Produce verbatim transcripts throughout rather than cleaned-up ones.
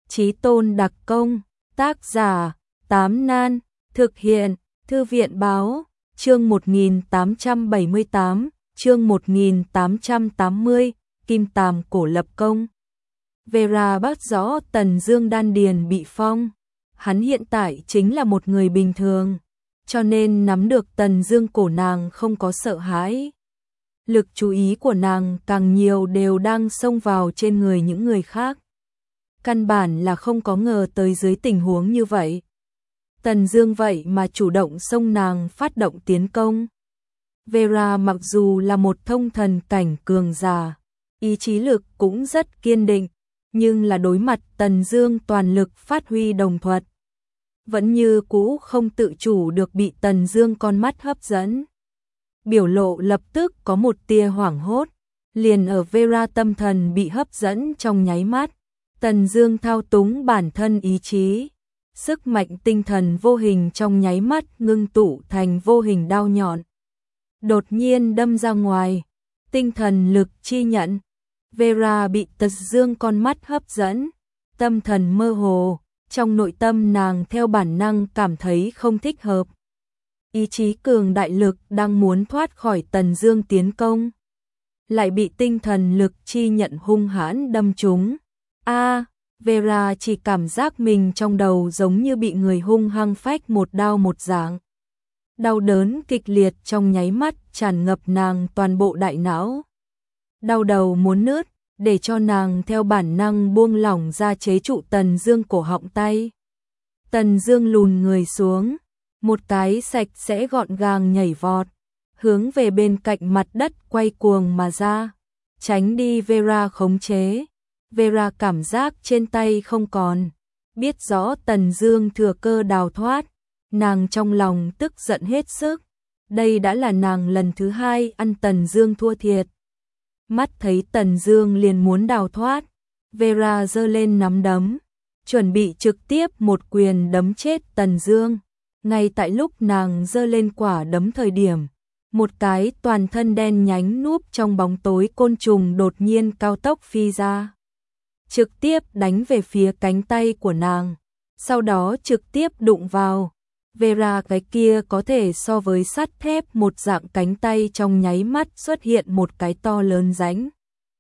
Chí tôn đặc công, tác giả, Tám Nan, thực hiện, Thư viện báo, chương một nghìn tám trăm bảy mươi tám, chương một nghìn tám trăm tám mươi, Kim Tàm cổ lập công. Vera bắt rõ Tần Dương đan điền bị phong, hắn hiện tại chính là một người bình thường, cho nên nắm được Tần Dương cổ nàng không có sợ hãi. Lực chú ý của nàng càng nhiều đều đang xông vào trên người những người khác. Căn bản là không có ngờ tới dưới tình huống như vậy. Tần Dương vậy mà chủ động xông nàng phát động tiến công. Vera mặc dù là một thông thần cảnh cường giả, ý chí lực cũng rất kiên định, nhưng là đối mặt Tần Dương toàn lực phát huy đồng thuật, vẫn như cũ không tự chủ được bị Tần Dương con mắt hấp dẫn. Biểu lộ lập tức có một tia hoảng hốt, liền ở Vera tâm thần bị hấp dẫn trong nháy mắt, Tần Dương thao túng bản thân ý chí, sức mạnh tinh thần vô hình trong nháy mắt ngưng tụ thành vô hình đao nhọn, đột nhiên đâm ra ngoài. Tinh thần lực chi nhận, Vera bị Tần Dương con mắt hấp dẫn, tâm thần mơ hồ, trong nội tâm nàng theo bản năng cảm thấy không thích hợp. Ý chí cường đại lực đang muốn thoát khỏi Tần Dương tiến công, lại bị tinh thần lực chi nhận hung hãn đâm trúng. A, à, Vera chỉ cảm giác mình trong đầu giống như bị người hung hăng phách một đao một dạng. Đau đớn kịch liệt trong nháy mắt tràn ngập nàng toàn bộ đại não. Đau đầu muốn nứt, để cho nàng theo bản năng buông lỏng ra chế trụ Tần Dương cổ họng tay. Tần Dương lùn người xuống, một cái sạch sẽ gọn gàng nhảy vọt, hướng về bên cạnh mặt đất quay cuồng mà ra, tránh đi Vera khống chế. Vera cảm giác trên tay không còn, biết rõ Tần Dương thừa cơ đào thoát, nàng trong lòng tức giận hết sức. Đây đã là nàng lần thứ hai ăn Tần Dương thua thiệt. Mắt thấy Tần Dương liền muốn đào thoát, Vera giơ lên nắm đấm, chuẩn bị trực tiếp một quyền đấm chết Tần Dương. Ngay tại lúc nàng giơ lên quả đấm thời điểm, một cái toàn thân đen nhánh núp trong bóng tối côn trùng đột nhiên cao tốc phi ra, trực tiếp đánh về phía cánh tay của nàng, sau đó trực tiếp đụng vào. Vera cái kia có thể so với sắt thép một dạng cánh tay trong nháy mắt xuất hiện một cái to lớn rãnh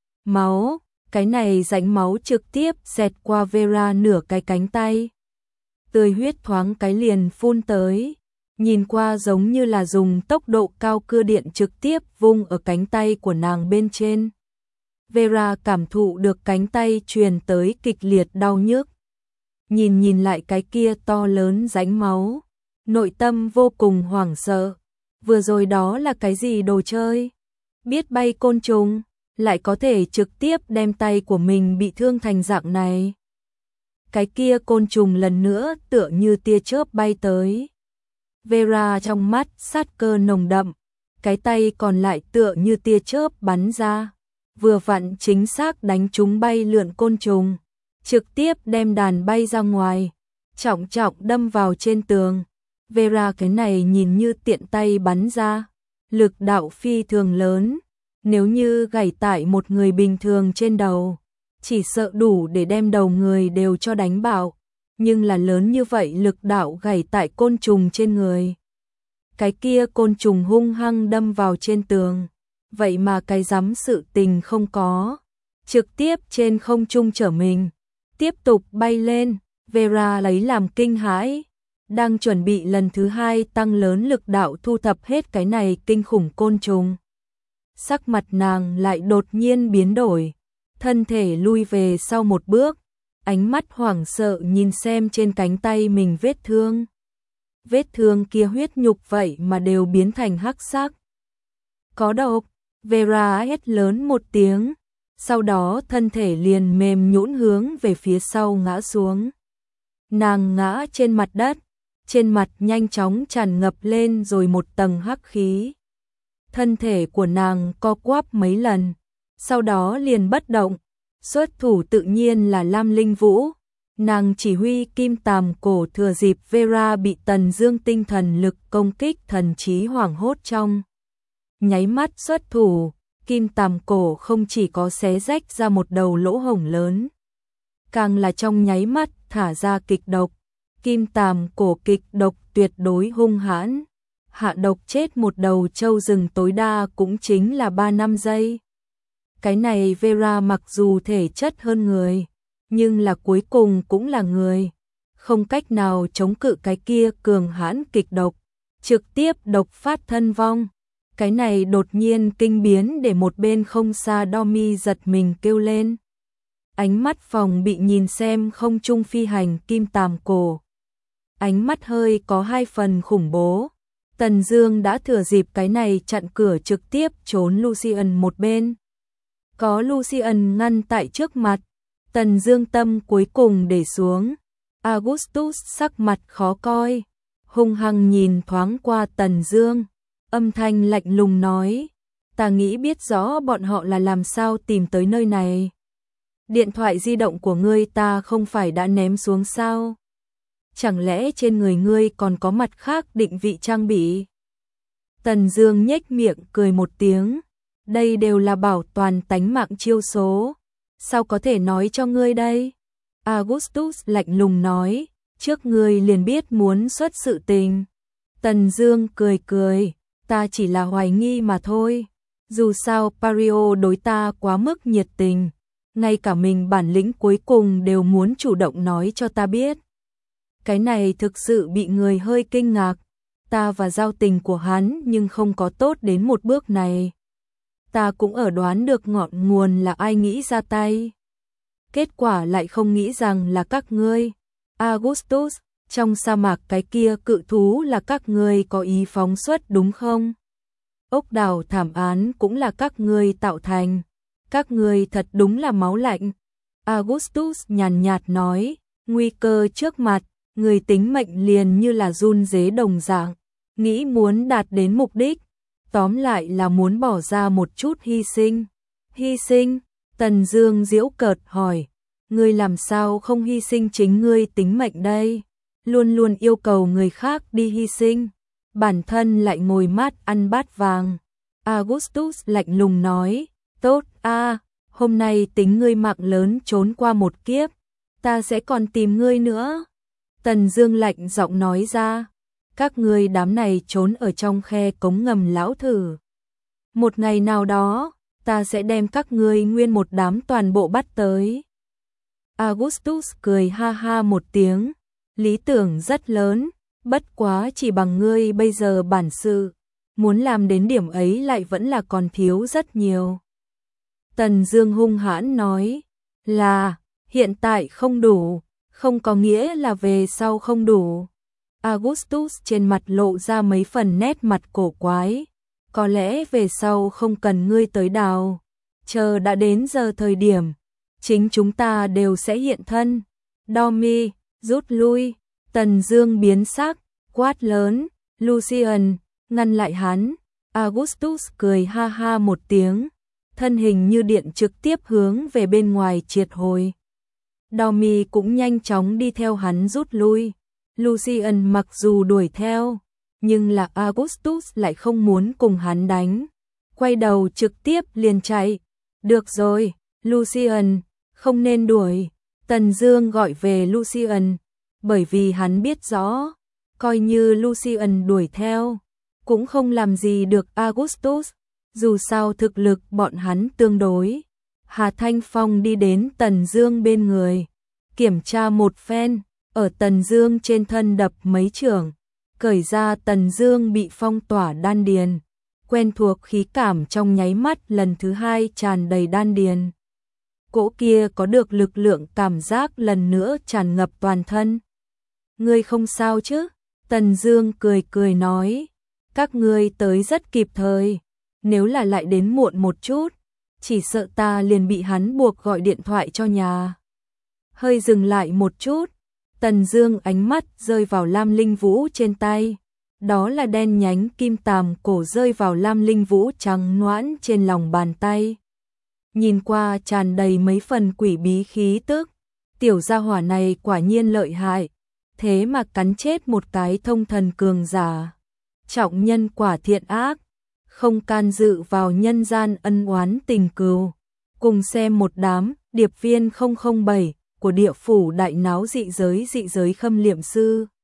máu, cái này rãnh máu trực tiếp xẹt qua Vera nửa cái cánh tay. Tươi huyết thoáng cái liền phun tới, nhìn qua giống như là dùng tốc độ cao cưa điện trực tiếp vung ở cánh tay của nàng bên trên. Vera cảm thụ được cánh tay truyền tới kịch liệt đau nhức. Nhìn nhìn lại cái kia to lớn rãnh máu, nội tâm vô cùng hoảng sợ. Vừa rồi đó là cái gì đồ chơi? Biết bay côn trùng, lại có thể trực tiếp đem tay của mình bị thương thành dạng này. Cái kia côn trùng lần nữa tựa như tia chớp bay tới. Vera trong mắt sát cơ nồng đậm, cái tay còn lại tựa như tia chớp bắn ra, vừa vặn chính xác đánh trúng bay lượn côn trùng, trực tiếp đem đàn bay ra ngoài, trọng trọng đâm vào trên tường. Vera cái này nhìn như tiện tay bắn ra, lực đạo phi thường lớn, nếu như gảy tại một người bình thường trên đầu, chỉ sợ đủ để đem đầu người đều cho đánh bạo, nhưng là lớn như vậy lực đạo gảy tại côn trùng trên người. Cái kia côn trùng hung hăng đâm vào trên tường, vậy mà cái dám sự tình không có, trực tiếp trên không trung trở mình, tiếp tục bay lên. Vera lấy làm kinh hãi, đang chuẩn bị lần thứ hai tăng lớn lực đạo thu thập hết cái này kinh khủng côn trùng. Sắc mặt nàng lại đột nhiên biến đổi, thân thể lui về sau một bước, ánh mắt hoảng sợ nhìn xem trên cánh tay mình vết thương. Vết thương kia huyết nhục vậy mà đều biến thành hắc sắc. Có độc, Vera hét lớn một tiếng, sau đó thân thể liền mềm nhũn hướng về phía sau ngã xuống. Nàng ngã trên mặt đất, trên mặt nhanh chóng tràn ngập lên rồi một tầng hắc khí. Thân thể của nàng co quắp mấy lần, sau đó liền bất động. Xuất thủ tự nhiên là Lam Linh Vũ, nàng chỉ huy Kim Tàm cổ thừa dịp Vera bị Tần Dương tinh thần lực công kích thần trí hoảng hốt trong nháy mắt xuất thủ. Kim Tàm cổ không chỉ có xé rách ra một đầu lỗ hổng lớn, càng là trong nháy mắt thả ra kịch độc. Kim Tàm cổ kịch độc tuyệt đối hung hãn. Hạ độc chết một đầu trâu rừng tối đa cũng chính là ba năm giây. Cái này Vera mặc dù thể chất hơn người, nhưng là cuối cùng cũng là người. Không cách nào chống cự cái kia cường hãn kịch độc. Trực tiếp độc phát thân vong. Cái này đột nhiên kinh biến để một bên không xa Domi giật mình kêu lên. Ánh mắt phòng bị nhìn xem không trung phi hành Kim Tàm cổ. Ánh mắt hơi có hai phần khủng bố. Tần Dương đã thừa dịp cái này chặn cửa trực tiếp trốn Lucian một bên. Có Lucian ngăn tại trước mặt, Tần Dương tâm cuối cùng để xuống. Augustus sắc mặt khó coi, hung hăng nhìn thoáng qua Tần Dương, âm thanh lạnh lùng nói: "Ta nghĩ biết rõ bọn họ là làm sao tìm tới nơi này. Điện thoại di động của ngươi ta không phải đã ném xuống sao? Chẳng lẽ trên người ngươi còn có mặt khác định vị trang bị?" Tần Dương nhếch miệng cười một tiếng, đây đều là bảo toàn tánh mạng chiêu số, sao có thể nói cho ngươi đây? Augustus lạnh lùng nói, trước ngươi liền biết muốn xuất sự tình. Tần Dương cười cười, ta chỉ là hoài nghi mà thôi, dù sao Pario đối ta quá mức nhiệt tình, ngay cả mình bản lĩnh cuối cùng đều muốn chủ động nói cho ta biết. Cái này thực sự bị người hơi kinh ngạc, ta và giao tình của hắn nhưng không có tốt đến một bước này. Ta cũng ở đoán được ngọn nguồn là ai nghĩ ra tay. Kết quả lại không nghĩ rằng là các ngươi. Augustus, trong sa mạc cái kia cự thú là các ngươi có ý phóng xuất đúng không? Ốc đảo thảm án cũng là các ngươi tạo thành. Các ngươi thật đúng là máu lạnh. Augustus nhàn nhạt nói, nguy cơ trước mặt, người tính mệnh liền như là run rế đồng dạng, nghĩ muốn đạt đến mục đích, tóm lại là muốn bỏ ra một chút hy sinh. Hy sinh? Tần Dương giễu cợt hỏi, ngươi làm sao không hy sinh chính ngươi tính mệnh đây? Luôn luôn yêu cầu người khác đi hy sinh, bản thân lại ngồi mát ăn bát vàng. Augustus lạnh lùng nói, tốt a, hôm nay tính ngươi mạng lớn trốn qua một kiếp, ta sẽ còn tìm ngươi nữa. Tần Dương lạnh giọng nói ra, các ngươi đám này trốn ở trong khe cống ngầm lão thử. Một ngày nào đó, ta sẽ đem các ngươi nguyên một đám toàn bộ bắt tới. Augustus cười ha ha một tiếng, lý tưởng rất lớn, bất quá chỉ bằng ngươi bây giờ bản sự, muốn làm đến điểm ấy lại vẫn là còn thiếu rất nhiều. Tần Dương hung hãn nói, là, hiện tại không đủ, không có nghĩa là về sau không đủ. Augustus trên mặt lộ ra mấy phần nét mặt cổ quái, có lẽ về sau không cần ngươi tới đào, chờ đã đến giờ thời điểm, chính chúng ta đều sẽ hiện thân. Domi, rút lui. Tần Dương biến sắc, quát lớn, Lucian, ngăn lại hắn. Augustus cười ha ha một tiếng, thân hình như điện trực tiếp hướng về bên ngoài triệt hồi. Domi cũng nhanh chóng đi theo hắn rút lui. Lucian mặc dù đuổi theo, nhưng là Augustus lại không muốn cùng hắn đánh, quay đầu trực tiếp liền chạy. Được rồi, Lucian, không nên đuổi. Tần Dương gọi về Lucian, bởi vì hắn biết rõ, coi như Lucian đuổi theo, cũng không làm gì được Augustus, dù sao thực lực bọn hắn tương đối. Hà Thanh Phong đi đến Tần Dương bên người, kiểm tra một phen, ở Tần Dương trên thân đập mấy chưởng, cởi ra Tần Dương bị phong tỏa đan điền, quen thuộc khí cảm trong nháy mắt lần thứ hai tràn đầy đan điền. Cỗ kia có được lực lượng cảm giác lần nữa tràn ngập toàn thân. Ngươi không sao chứ? Tần Dương cười cười nói, các ngươi tới rất kịp thời, nếu là lại đến muộn một chút, chỉ sợ ta liền bị hắn buộc gọi điện thoại cho nhà. Hơi dừng lại một chút, Tần Dương ánh mắt rơi vào Lam Linh Vũ trên tay, đó là đen nhánh kim tàm cổ rơi vào Lam Linh Vũ trắng nõn trên lòng bàn tay. Nhìn qua tràn đầy mấy phần quỷ bí khí tức, tiểu gia hỏa này quả nhiên lợi hại, thế mà cắn chết một cái thông thần cường giả. Trọng nhân quả thiện ác, không can dự vào nhân gian ân oán tình cừu. Cùng xem một đám điệp viên không không bảy, của địa phủ đại náo dị giới dị giới khâm liệm sư.